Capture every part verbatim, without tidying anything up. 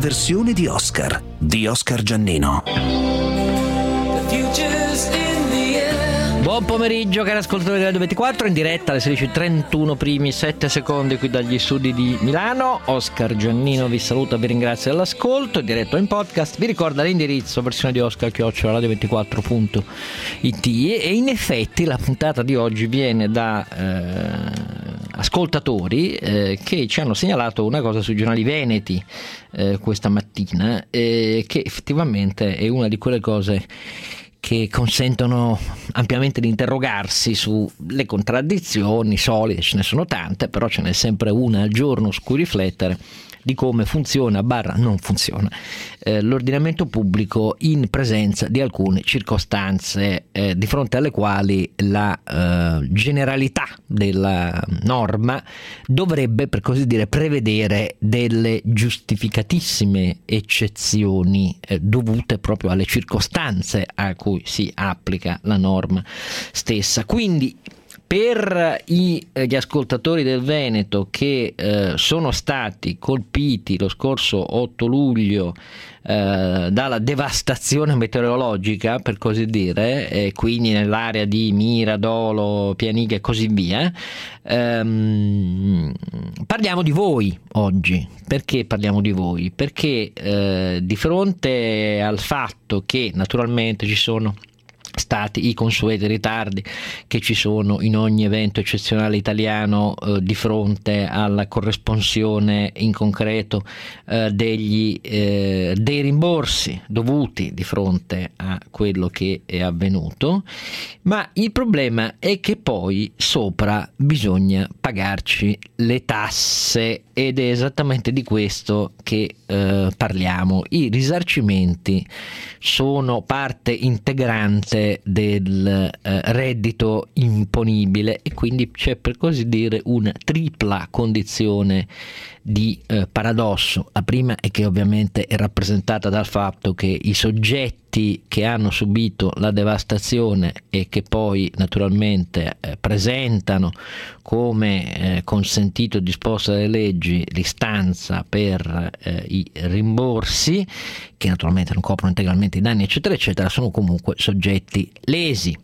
versione di Oscar, di Oscar Giannino. Buon pomeriggio cari ascoltatori di Radio ventiquattro, in diretta alle sedici e trentuno, primi sette secondi qui dagli studi di Milano. Oscar Giannino vi saluta, vi ringrazio dell'ascolto, in diretto in podcast. Vi ricorda l'indirizzo versione di Oscar chiocciola radio ventiquattro punto it, e in effetti la puntata di oggi viene da eh, ascoltatori eh, che ci hanno segnalato una cosa sui giornali veneti eh, questa mattina, eh, che effettivamente è una di quelle cose che consentono ampiamente di interrogarsi sulle contraddizioni solide. Ce ne sono tante, però ce n'è sempre una al giorno su cui riflettere di come funziona barra non funziona eh, l'ordinamento pubblico in presenza di alcune circostanze eh, di fronte alle quali la eh, generalità della norma dovrebbe, per così dire, prevedere delle giustificatissime eccezioni eh, dovute proprio alle circostanze a cui si applica la norma stessa. Quindi per i, eh, gli ascoltatori del Veneto che eh, sono stati colpiti lo scorso otto luglio eh, dalla devastazione meteorologica, per così dire, e quindi nell'area di Mira, Dolo, Pianiga e così via, ehm, parliamo di voi oggi. Perché parliamo di voi? Perché eh, di fronte al fatto che naturalmente ci sono stati i consueti ritardi che ci sono in ogni evento eccezionale italiano eh, di fronte alla corresponsione in concreto eh, degli, eh, dei rimborsi dovuti di fronte a quello che è avvenuto, ma il problema è che poi sopra bisogna pagarci le tasse, ed è esattamente di questo che eh, parliamo. I risarcimenti sono parte integrante del eh, reddito imponibile e quindi c'è, per così dire, una tripla condizione di eh, paradosso. La prima è che ovviamente è rappresentata dal fatto che i soggetti che hanno subito la devastazione e che poi naturalmente eh, presentano come eh, consentito e disposto dalle leggi l'istanza per eh, i rimborsi, che naturalmente non coprono integralmente i danni eccetera eccetera, sono comunque soggetti lesi.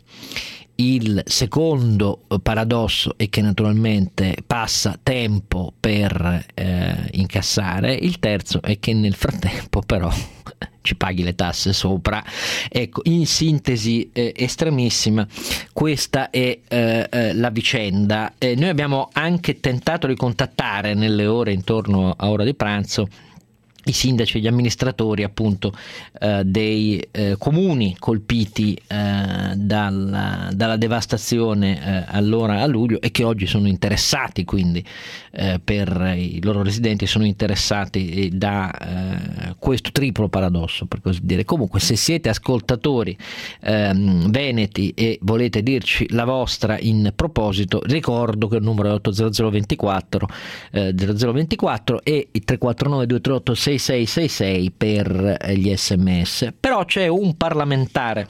Il secondo paradosso è che naturalmente passa tempo per eh, incassare. Il terzo è che nel frattempo però ci paghi le tasse sopra. Ecco, in sintesi eh, estremissima, questa è eh, eh, la vicenda. Eh, noi abbiamo anche tentato di contattare nelle ore intorno a ora di pranzo i sindaci e gli amministratori appunto eh, dei eh, comuni colpiti eh, dalla, dalla devastazione eh, allora a luglio, e che oggi sono interessati, quindi eh, per i loro residenti sono interessati da eh, questo triplo paradosso, per così dire. Comunque, se siete ascoltatori ehm, veneti e volete dirci la vostra in proposito, ricordo che il numero è otto zero zero ventiquattro eh, zero zero ventiquattro e il tre quattro nove due tre otto sei sei sei sei per gli sms. Però c'è un parlamentare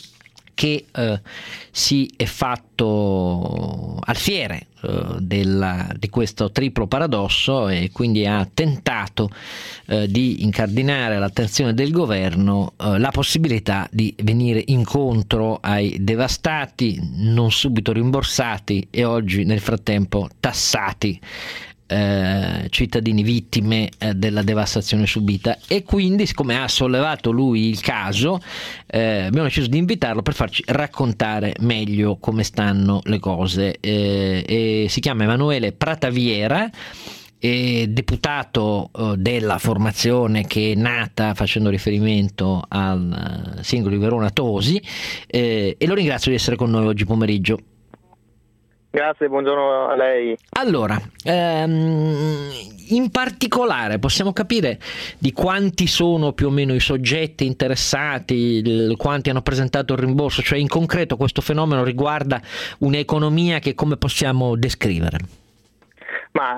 che eh, si è fatto alfiere eh, della, di questo triplo paradosso, e quindi ha tentato eh, di incardinare all'attenzione del governo eh, la possibilità di venire incontro ai devastati, non subito rimborsati e oggi nel frattempo tassati Eh, cittadini vittime eh, della devastazione subita. E quindi, siccome ha sollevato lui il caso, eh, abbiamo deciso di invitarlo per farci raccontare meglio come stanno le cose. Eh, e si chiama Emanuele Prataviera, è deputato eh, della formazione che è nata facendo riferimento al uh, singolo di Verona Tosi, eh, e lo ringrazio di essere con noi oggi pomeriggio. Grazie, buongiorno a lei. Allora, ehm, in particolare possiamo capire di quanti sono più o meno i soggetti interessati, il, quanti hanno presentato il rimborso, cioè in concreto questo fenomeno riguarda un'economia che come possiamo descrivere? Ma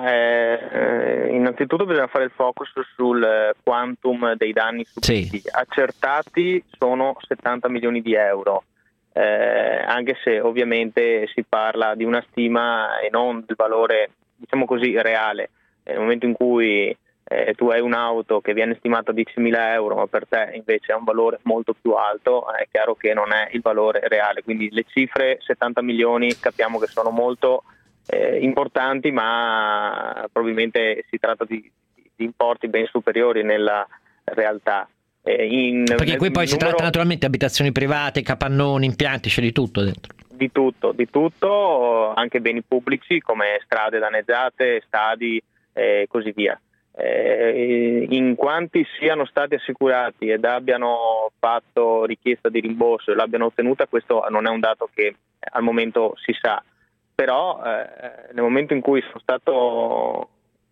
eh, innanzitutto bisogna fare il focus sul quantum dei danni subiti. Sì. Accertati sono settanta milioni di euro. Eh, anche se ovviamente si parla di una stima e non del valore, diciamo così, reale. Nel momento in cui eh, tu hai un'auto che viene stimata a diecimila euro, ma per te invece ha un valore molto più alto, è chiaro che non è il valore reale. Quindi le cifre settanta milioni capiamo che sono molto eh, importanti, ma probabilmente si tratta di, di importi ben superiori nella realtà. Eh, in, Perché qui poi numero... si tratta naturalmente di abitazioni private, capannoni, impianti, c'è di tutto dentro. Di tutto, di tutto, anche beni pubblici come strade danneggiate, stadi e così via. Eh, in quanti siano stati assicurati ed abbiano fatto richiesta di rimborso e l'abbiano ottenuta, questo non è un dato che al momento si sa, però eh, nel momento in cui sono stato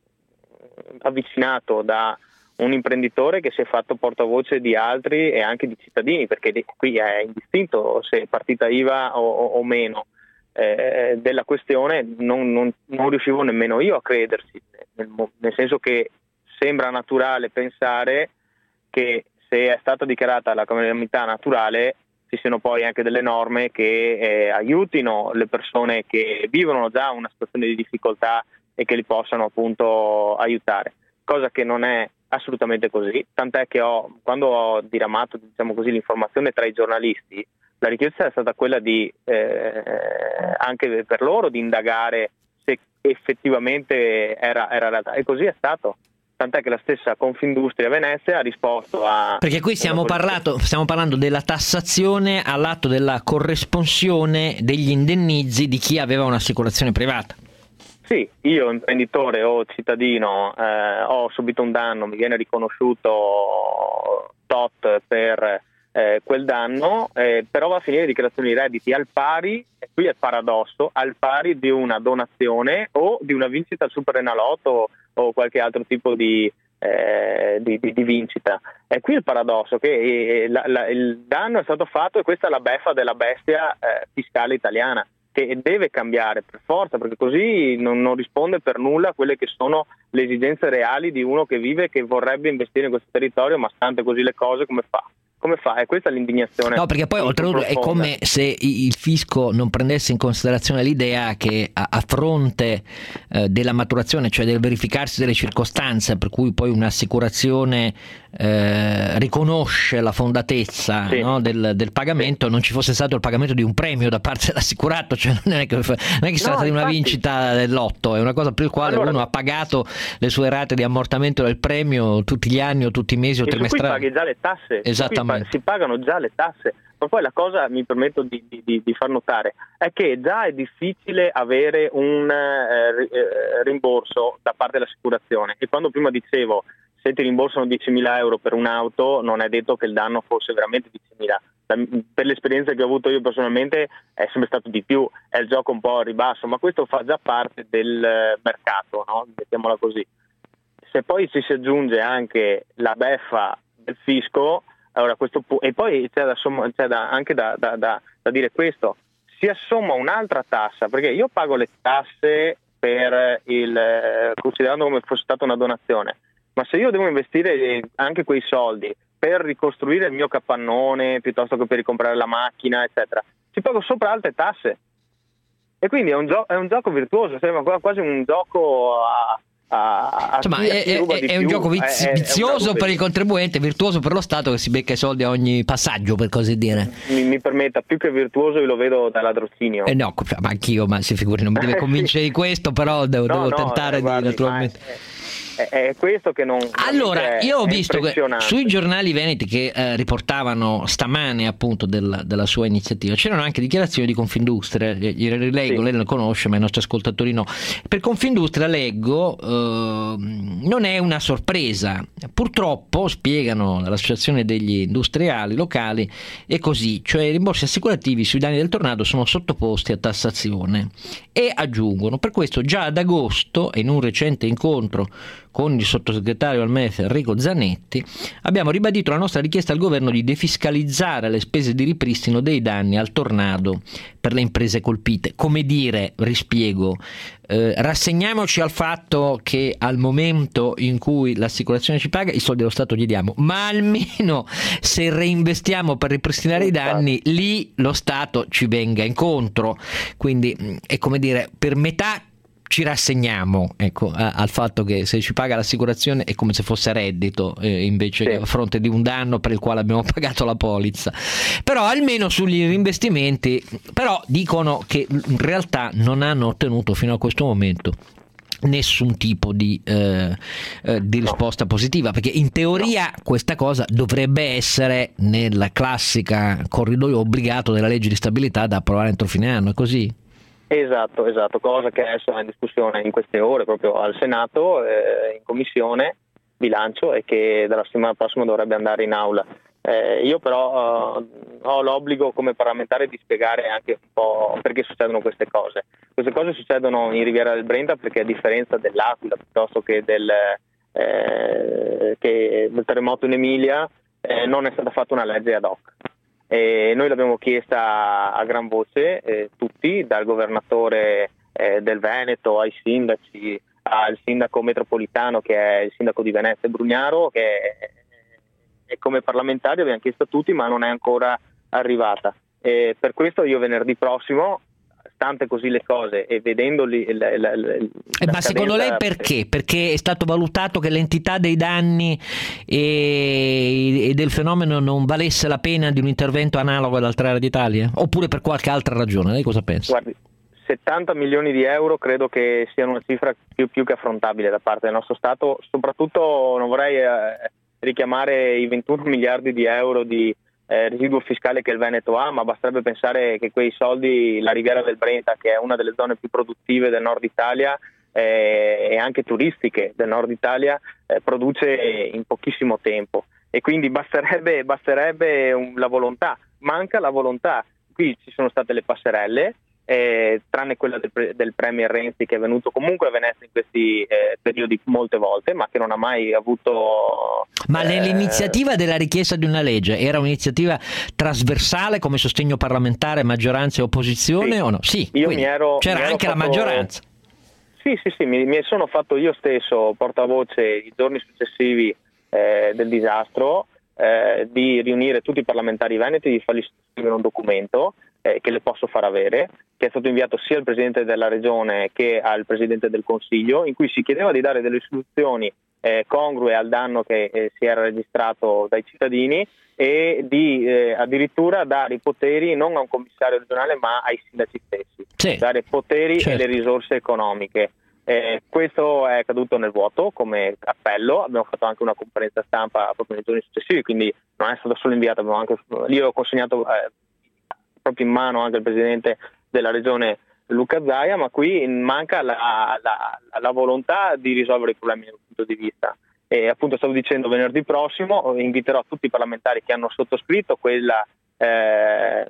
avvicinato da un imprenditore che si è fatto portavoce di altri e anche di cittadini, perché qui è indistinto se è partita I V A o, o meno eh, della questione, non, non, non riuscivo nemmeno io a crederci, nel, nel senso che sembra naturale pensare che se è stata dichiarata la calamità naturale ci siano poi anche delle norme che eh, aiutino le persone che vivono già una situazione di difficoltà e che li possano appunto aiutare, cosa che non è assolutamente così, tant'è che ho, quando ho diramato, diciamo così, l'informazione tra i giornalisti, la richiesta è stata quella di eh, anche per loro di indagare se effettivamente era, era realtà, e così è stato. Tant'è che la stessa Confindustria Venezia ha risposto a... Perché qui stiamo, parlato, stiamo parlando della tassazione all'atto della corresponsione degli indennizi di chi aveva un'assicurazione privata. Sì, io imprenditore o cittadino eh, ho subito un danno, mi viene riconosciuto tot per eh, quel danno, eh, però va a finire dichiarazioni di redditi al pari, e qui è il paradosso, al pari di una donazione o di una vincita al Superenalotto o qualche altro tipo di, eh, di, di, di vincita. E qui il paradosso che eh, la, la, il danno è stato fatto e questa è la beffa della bestia eh, fiscale italiana, che deve cambiare per forza, perché così non, non risponde per nulla a quelle che sono le esigenze reali di uno che vive e che vorrebbe investire in questo territorio, ma stante così le cose come fa? Come fa? E questa è l'indignazione. No, perché poi oltretutto è come se il fisco non prendesse in considerazione l'idea che a, a fronte eh, della maturazione, cioè del verificarsi delle circostanze per cui poi un'assicurazione eh, riconosce la fondatezza, sì, no, del, del pagamento, sì, non ci fosse stato il pagamento di un premio da parte dell'assicurato, cioè non è che, non è che si tratta no, di una infatti... vincita del lotto, è una cosa per la quale allora, uno ha pagato le sue rate di ammortamento del premio tutti gli anni o tutti i mesi o trimestrali. Qui paghi già le tasse. Esattamente. Si pagano già le tasse, ma poi la cosa, mi permetto di, di, di far notare, è che già è difficile avere un eh, rimborso da parte dell'assicurazione, e quando prima dicevo se ti rimborsano diecimila euro per un'auto non è detto che il danno fosse veramente diecimila. Per l'esperienza che ho avuto io personalmente è sempre stato di più, è il gioco un po' a ribasso, ma questo fa già parte del mercato, no? Mettiamola così. Se poi ci si aggiunge anche la beffa del fisco, allora questo pu- e poi c'è, da somma, c'è da, anche da, da, da, da dire questo, si assomma un'altra tassa, perché io pago le tasse per il eh, considerando come fosse stata una donazione, ma se io devo investire anche quei soldi per ricostruire il mio capannone piuttosto che per ricomprare la macchina eccetera, ci pago sopra altre tasse, e quindi è un, gio- è un gioco virtuoso, sembra quasi un gioco a A, a Insomma, è, è, è un gioco viz- è, vizioso è per il contribuente, virtuoso per lo Stato che si becca i soldi a ogni passaggio, per così dire. Mi, mi permetta, più che virtuoso io lo vedo da ladrocinio. Eh no, ma anch'io, ma si figuri, non mi deve convincere di questo, però devo, no, devo no, tentare eh, guardi, di naturalmente. È, è questo che non. Allora, io ho visto che sui giornali giornali veneti che eh, riportavano stamane appunto del, della sua iniziativa c'erano anche dichiarazioni di Confindustria, gliele rileggo, sì, lei le conosce ma i nostri ascoltatori no. Per Confindustria leggo eh, non è una sorpresa, purtroppo spiegano l'associazione degli industriali locali è così, cioè i rimborsi assicurativi sui danni del tornado sono sottoposti a tassazione, e aggiungono per questo già ad agosto in un recente incontro con il sottosegretario al M E F Enrico Zanetti abbiamo ribadito la nostra richiesta al governo di defiscalizzare le spese di ripristino dei danni al tornado per le imprese colpite. Come dire, rispiego, eh, rassegniamoci al fatto che al momento in cui l'assicurazione ci paga i soldi dello Stato gli diamo, ma almeno se reinvestiamo per ripristinare i danni lì lo Stato ci venga incontro. Quindi è come dire, per metà ci rassegniamo, ecco, a, al fatto che se ci paga l'assicurazione è come se fosse reddito, eh, invece sì. che a fronte di un danno per il quale abbiamo pagato la polizza. Però almeno sugli investimenti, però dicono che in realtà non hanno ottenuto fino a questo momento nessun tipo di, eh, eh, di risposta no. positiva, perché in teoria no. questa cosa dovrebbe essere nella classica corridoio obbligato della legge di stabilità da approvare entro fine anno, è così? Esatto, esatto, cosa che adesso è in discussione in queste ore proprio al Senato, eh, in commissione bilancio, e che dalla settimana prossima dovrebbe andare in aula. Eh, io però uh, ho l'obbligo come parlamentare di spiegare anche un po' perché succedono queste cose. Queste cose succedono in Riviera del Brenta perché, a differenza dell'Aquila piuttosto che del, eh, che del terremoto in Emilia, eh, non è stata fatta una legge ad hoc. E noi l'abbiamo chiesta a gran voce, eh, tutti, dal governatore eh, del Veneto ai sindaci, al sindaco metropolitano che è il sindaco di Venezia Brugnaro, che è, e come parlamentari abbiamo chiesto a tutti, ma non è ancora arrivata. E per questo io venerdì prossimo, stante così le cose e vedendoli il, il, il, eh, ma secondo lei perché? Perché è stato valutato che l'entità dei danni e, e del fenomeno non valesse la pena di un intervento analogo ad altre aree d'Italia? Oppure per qualche altra ragione? Lei cosa pensa? Guardi, settanta milioni di euro credo che sia una cifra più, più che affrontabile da parte del nostro Stato. Soprattutto non vorrei eh, richiamare i ventuno miliardi di euro di Eh, residuo fiscale che il Veneto ha, ma basterebbe pensare che quei soldi la Riviera del Brenta, che è una delle zone più produttive del nord Italia eh, e anche turistiche del nord Italia, eh, produce in pochissimo tempo, e quindi basterebbe, basterebbe un, la volontà. Manca la volontà. Qui ci sono state le passerelle, eh, tranne quella del, del Premier Renzi, che è venuto comunque a Venezia in questi eh, periodi molte volte, ma che non ha mai avuto... Ma eh... l'iniziativa della richiesta di una legge era un'iniziativa trasversale come sostegno parlamentare, maggioranza e opposizione, sì. o no? Sì, io mi ero, c'era mi ero anche fatto... la maggioranza. Sì, sì, sì, mi, mi sono fatto io stesso portavoce i giorni successivi eh, del disastro, eh, di riunire tutti i parlamentari veneti e di fargli scrivere un documento eh, che le posso far avere, che è stato inviato sia al Presidente della Regione che al Presidente del Consiglio, in cui si chiedeva di dare delle soluzioni eh, congrue al danno che eh, si era registrato dai cittadini, e di eh, addirittura dare i poteri non a un commissario regionale ma ai sindaci stessi, sì, dare poteri certo. e le risorse economiche. Eh, questo è caduto nel vuoto come appello. Abbiamo fatto anche una conferenza stampa proprio nei giorni successivi, quindi non è stato solo inviato, abbiamo anche, io ho consegnato eh, proprio in mano anche al Presidente della Regione Luca Zaia, ma qui manca la, la, la volontà di risolvere i problemi dal punto di vista. E appunto stavo dicendo, venerdì prossimo inviterò tutti i parlamentari che hanno sottoscritto quella, eh,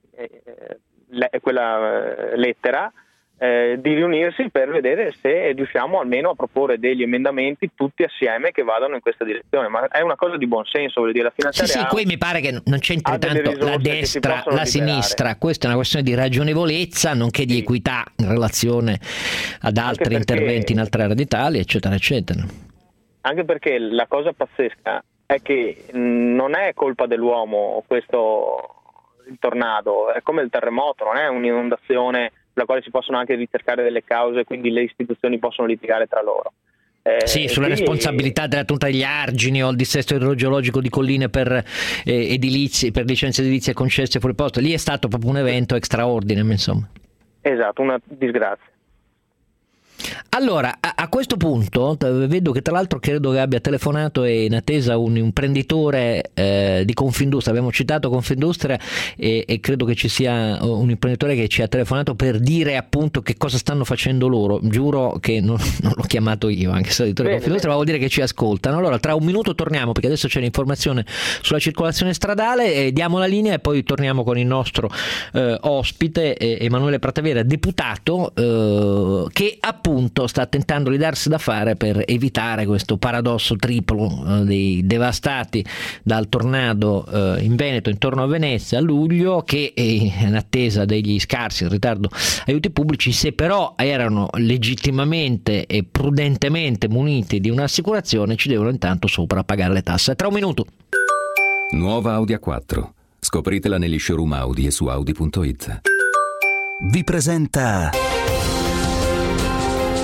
le, quella lettera eh, di riunirsi per vedere se riusciamo almeno a proporre degli emendamenti tutti assieme che vadano in questa direzione. Ma è una cosa di buon senso, voglio dire, la finanziaria. Sì, sì, qui mi pare che non c'entri tanto la destra, la liberare. Sinistra, questa è una questione di ragionevolezza, nonché di sì. equità in relazione ad altri perché, interventi in altre aree d'Italia, eccetera, eccetera. Anche perché la cosa pazzesca è che non è colpa dell'uomo questo il tornado, è come il terremoto, non è un'inondazione per la quale si possono anche ricercare delle cause, quindi le istituzioni possono litigare tra loro. Eh, sì, sulla quindi... responsabilità della tenuta degli argini o il dissesto idrogeologico di colline per eh, edilizie, per licenze edilizie concesse fuori posto. Lì è stato proprio un evento extraordine, insomma. Esatto, una disgrazia. Allora, a, a questo punto vedo che tra l'altro credo che abbia telefonato e in attesa un imprenditore eh, di Confindustria. Abbiamo citato Confindustria e, e credo che ci sia un imprenditore che ci ha telefonato per dire appunto che cosa stanno facendo loro. Giuro che non, non l'ho chiamato io, anche se editore di Confindustria, ma vuol dire che ci ascoltano. Allora, tra un minuto torniamo, perché adesso c'è l'informazione sulla circolazione stradale, e diamo la linea e poi torniamo con il nostro eh, ospite eh, Emanuele Pratavera, deputato, eh, che appunto sta tentando di darsi da fare per evitare questo paradosso triplo eh, dei devastati dal tornado eh, in Veneto intorno a Venezia a luglio, che eh, in attesa degli scarsi in ritardo aiuti pubblici, se però erano legittimamente e prudentemente muniti di un'assicurazione, ci devono intanto sopra pagare le tasse. Tra un minuto. Nuova Audi A quattro. Scopritela negli showroom Audi e su Audi punto it. Vi presenta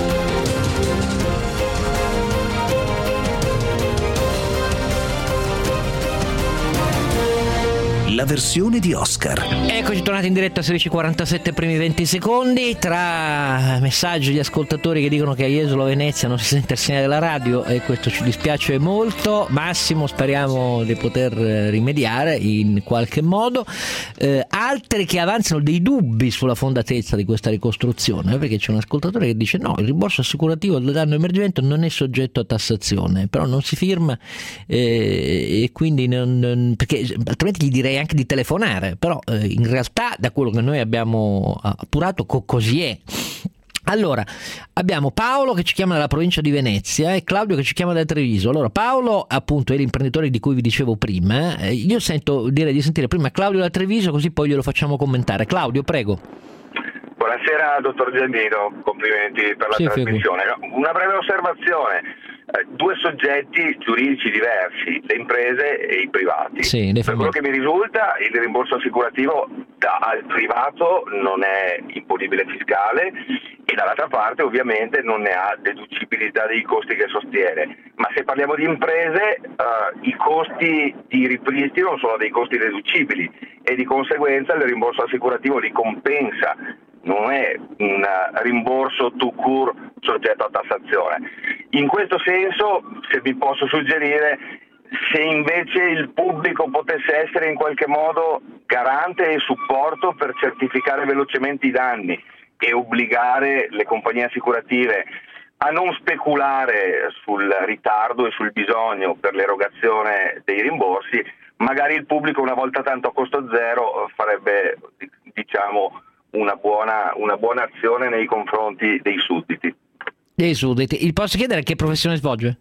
La versione di Oscar. Eccoci tornati in diretta a sedici e quarantasette, primi venti secondi. Tra messaggi di ascoltatori che dicono che a Jesolo Venezia non si sente il segnale della radio, e questo ci dispiace molto. Massimo, speriamo di poter rimediare in qualche modo. Eh, altri che avanzano dei dubbi sulla fondatezza di questa ricostruzione, perché c'è un ascoltatore che dice no, il rimborso assicurativo del danno emergente non è soggetto a tassazione, però non si firma, eh, e quindi non, non, perché altrimenti gli direi anche di telefonare, però eh, in realtà da quello che noi abbiamo appurato co- così è. Allora, abbiamo Paolo che ci chiama dalla provincia di Venezia e Claudio che ci chiama da Treviso. Allora, Paolo appunto è l'imprenditore di cui vi dicevo prima. Eh, io sento direi di sentire prima Claudio da Treviso, così poi glielo facciamo commentare. Claudio, prego. Buonasera dottor Giannino, complimenti per la sì, trasmissione. Figu. Una breve osservazione. Eh, due soggetti giuridici diversi, le imprese e i privati. Sì, per quello che mi risulta, il rimborso assicurativo da, al privato non è imponibile fiscale e dall'altra parte ovviamente non ne ha deducibilità dei costi che sostiene. Ma se parliamo di imprese, eh, i costi di ripristino sono dei costi deducibili e di conseguenza il rimborso assicurativo li compensa. Non è un rimborso tout court soggetto a tassazione. In questo senso, se vi posso suggerire, se invece il pubblico potesse essere in qualche modo garante e supporto per certificare velocemente i danni e obbligare le compagnie assicurative a non speculare sul ritardo e sul bisogno per l'erogazione dei rimborsi, magari il pubblico una volta tanto a costo zero farebbe, diciamo, una buona, una buona azione nei confronti dei sudditi. Dei sudditi. Il posso chiedere che professione svolge?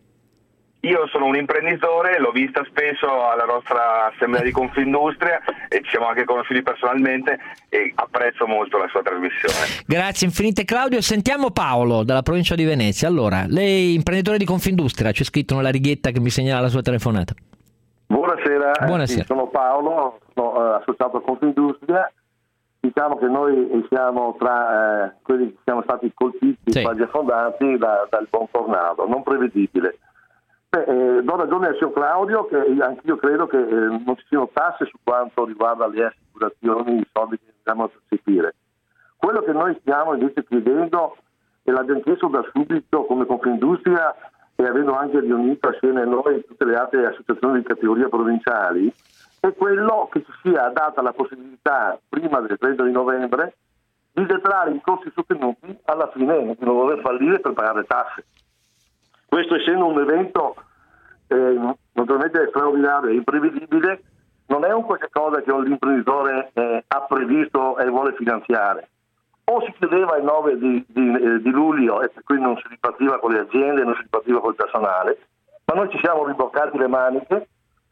Io sono un imprenditore, l'ho vista spesso alla nostra assemblea di Confindustria e ci siamo anche conosciuti personalmente e apprezzo molto la sua trasmissione. Grazie infinite Claudio. Sentiamo Paolo dalla provincia di Venezia. Allora, lei imprenditore di Confindustria, c'è scritto nella righetta che mi segnala la sua telefonata. Buonasera, Buonasera. Eh, sì, sono Paolo, sono uh, associato a Confindustria. Diciamo che noi siamo tra eh, quelli che siamo stati colpiti, sì. quasi affondati da, dal buon tornado, non prevedibile. Beh, eh, do ragione al signor Claudio che anch'io credo che eh, non ci siano tasse su quanto riguarda le assicurazioni, i soldi che dobbiamo percepire. Quello che noi stiamo invece chiedendo, e l'abbiamo chiesto da subito come Confindustria e avendo anche riunito assieme a noi tutte le altre associazioni di categoria provinciali, è quello che ci sia data la possibilità prima del trenta di novembre di detrarre i costi sostenuti alla fine di non dover fallire per pagare le tasse. Questo, essendo un evento eh, naturalmente straordinario e imprevedibile, non è un qualche cosa che l'imprenditore eh, ha previsto e vuole finanziare. O si chiudeva il nove di, di, eh, di luglio e quindi non si ripartiva con le aziende, non si ripartiva col personale, ma noi ci siamo riboccati le maniche.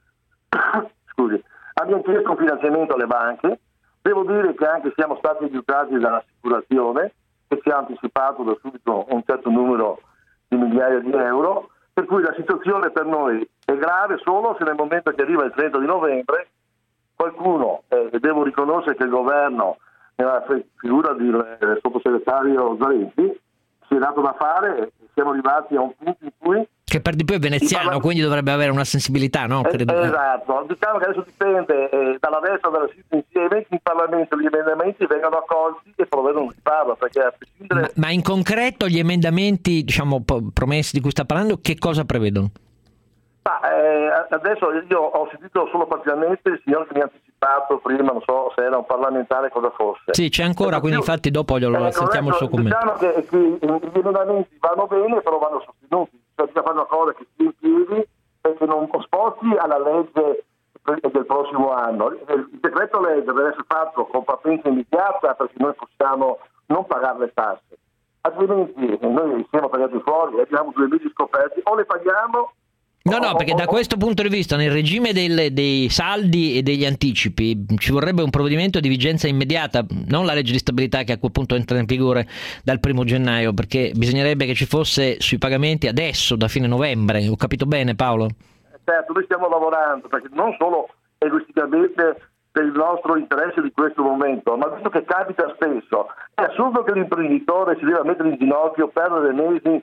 Scusi, abbiamo chiesto un finanziamento alle banche. Devo dire che anche siamo stati aiutati dall'assicurazione che ci ha anticipato da subito un certo numero di migliaia di euro, per cui la situazione per noi è grave solo se nel momento che arriva il trenta di novembre qualcuno, eh, devo riconoscere che il governo nella figura del sottosegretario Zaretti si è dato da fare e siamo arrivati a un punto in cui che per di più è veneziano, parla... quindi dovrebbe avere una sensibilità, no? Eh, Credo. Esatto, diciamo che adesso dipende eh, dalla destra e dalla sinistra insieme, in Parlamento gli emendamenti vengono accolti e provvedono non si parla, perché a prescindere... ma, ma in concreto gli emendamenti, diciamo, promessi di cui sta parlando, che cosa prevedono? Ma, eh, adesso io ho sentito solo parzialmente il signor che mi ha anticipato prima, non so se era un parlamentare cosa fosse. Sì, c'è ancora, eh, quindi più... infatti dopo glielo eh, sentiamo adesso, il suo commento. Diciamo che, che gli emendamenti vanno bene, però vanno sostenuti, cioè bisogna fare una cosa che stia in piedi e che non sposti alla legge del prossimo anno. Il decreto legge deve essere fatto con partenza immediata perché noi possiamo non pagare le tasse, altrimenti noi siamo tagliati fuori e abbiamo due mesi scoperti, o le paghiamo. No, no, perché da questo punto di vista, nel regime del, dei saldi e degli anticipi, ci vorrebbe un provvedimento di vigenza immediata, non la legge di stabilità che a quel punto entra in vigore dal primo gennaio, perché bisognerebbe che ci fosse sui pagamenti adesso, da fine novembre. Ho capito bene, Paolo? Certo, noi stiamo lavorando, perché non solo egoisticamente per il nostro interesse di questo momento, ma visto che capita spesso, è assurdo che l'imprenditore si debba mettere in ginocchio, perdere mesi e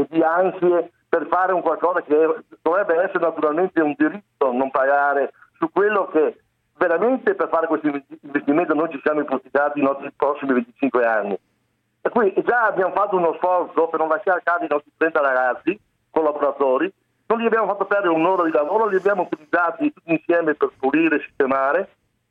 di ansie per fare un qualcosa che dovrebbe essere naturalmente un diritto, non pagare su quello che veramente per fare questo investimento noi ci siamo ipotizzati i nostri prossimi venticinque anni. E qui già abbiamo fatto uno sforzo per non lasciare a casa i nostri trenta ragazzi, collaboratori, non gli abbiamo fatto perdere un'ora di lavoro, li abbiamo utilizzati tutti insieme per pulire, sistemare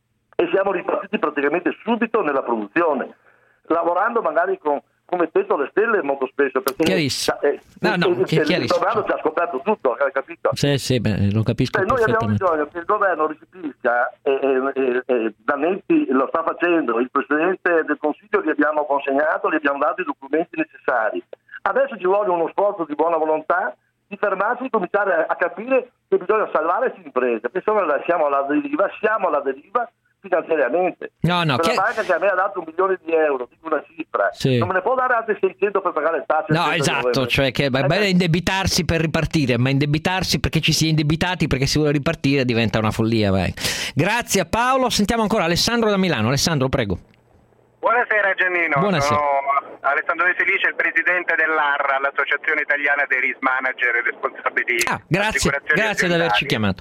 e siamo ripartiti praticamente subito nella produzione, lavorando magari con, come tetto alle stelle molto spesso, perché chiarissimo. Eh, no, no, il, il, il governo ci ha scoperto tutto, hai capito? Sì, sì, beh, lo capisco. Cioè, noi abbiamo bisogno che il governo recepisca e, e, e, e Zanetti lo sta facendo, il Presidente del Consiglio gli abbiamo consegnato, gli abbiamo dato i documenti necessari. Adesso ci vuole uno sforzo di buona volontà di fermarsi e cominciare a, a capire che bisogna salvare queste imprese, perché se no le lasciamo alla deriva, siamo alla deriva finanziariamente. No, no, per che... la banca che a me ha dato un milione di euro, dico una cifra, sì. non me ne può dare altri seicento per pagare le tasse. No, esatto, cioè che è bene indebitarsi per ripartire, ma indebitarsi perché ci si è indebitati perché si vuole ripartire diventa una follia. Vai. Grazie a Paolo, sentiamo ancora Alessandro da Milano. Alessandro, prego. Buonasera Giannino, Buonasera. sono Alessandro De Felice, il presidente dell'A R A, l'Associazione Italiana dei Risk Manager e Responsabili. Ah, grazie, grazie di averci chiamato.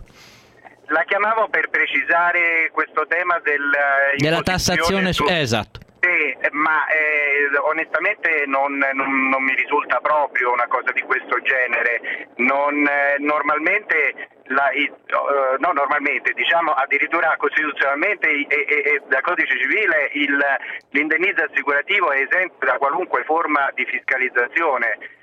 La chiamavo per precisare questo tema del della tassazione su... eh, esatto. Sì, ma eh, onestamente non, non, non mi risulta proprio una cosa di questo genere. Non, eh, normalmente la, i, uh, no, normalmente diciamo addirittura costituzionalmente e, e, e da codice civile il, l'indennizzo assicurativo è esente da qualunque forma di fiscalizzazione.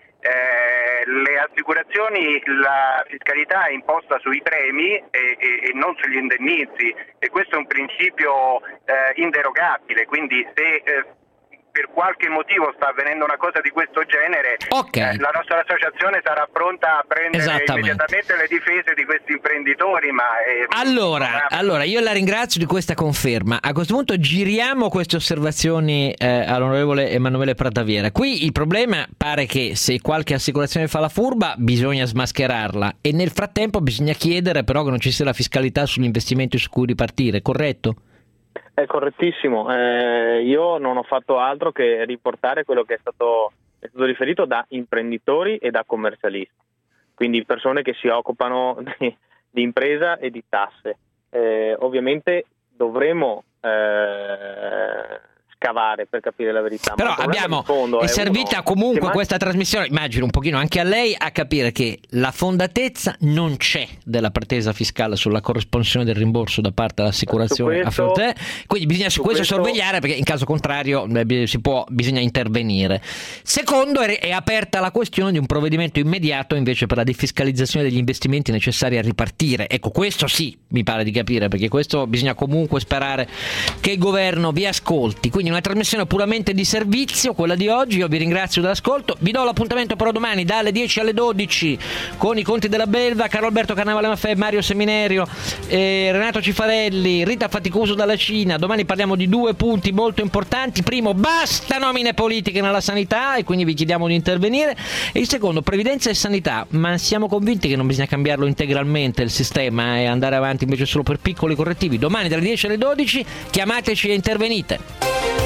Eh, le assicurazioni, la fiscalità è imposta sui premi e, e, e non sugli indennizi, e questo è un principio eh, inderogabile, quindi se eh, per qualche motivo sta avvenendo una cosa di questo genere, okay. eh, la nostra associazione sarà pronta a prendere immediatamente le difese di questi imprenditori. Ma è allora, allora io la ringrazio di questa conferma. A questo punto giriamo queste osservazioni eh, all'onorevole Emanuele Prataviera. Qui il problema pare che se qualche assicurazione fa la furba bisogna smascherarla, e nel frattempo bisogna chiedere però che non ci sia la fiscalità sugli investimenti su cui ripartire, corretto? È correttissimo, eh, io non ho fatto altro che riportare quello che è stato, è stato riferito da imprenditori e da commercialisti, quindi persone che si occupano di, di impresa e di tasse. Eh, ovviamente dovremo eh, scavare per capire la verità. Però ma abbiamo, fondo è, è servita comunque man- questa trasmissione, immagino un pochino anche a lei, a capire che la fondatezza non c'è della pretesa fiscale sulla corresponsione del rimborso da parte dell'assicurazione a fronte, quindi bisogna su, su questo, questo sorvegliare, perché in caso contrario eh, si può, bisogna intervenire. Secondo, è, è aperta la questione di un provvedimento immediato invece per la defiscalizzazione degli investimenti necessari a ripartire. Ecco, questo sì, mi pare di capire, perché questo bisogna comunque sperare che il governo vi ascolti. Quindi una trasmissione puramente di servizio, quella di oggi. Io vi ringrazio dell'ascolto, vi do l'appuntamento però domani dalle dieci alle dodici con i conti della belva, Carlo Alberto Carnevale Maffè, Mario Seminerio, eh, Renato Cifarelli, Rita Faticoso dalla Cina. Domani parliamo di due punti molto importanti: primo, basta nomine politiche nella sanità, e quindi vi chiediamo di intervenire, e il secondo, previdenza e sanità, ma siamo convinti che non bisogna cambiarlo integralmente il sistema e andare avanti invece solo per piccoli correttivi. Domani dalle dieci alle dodici chiamateci e intervenite.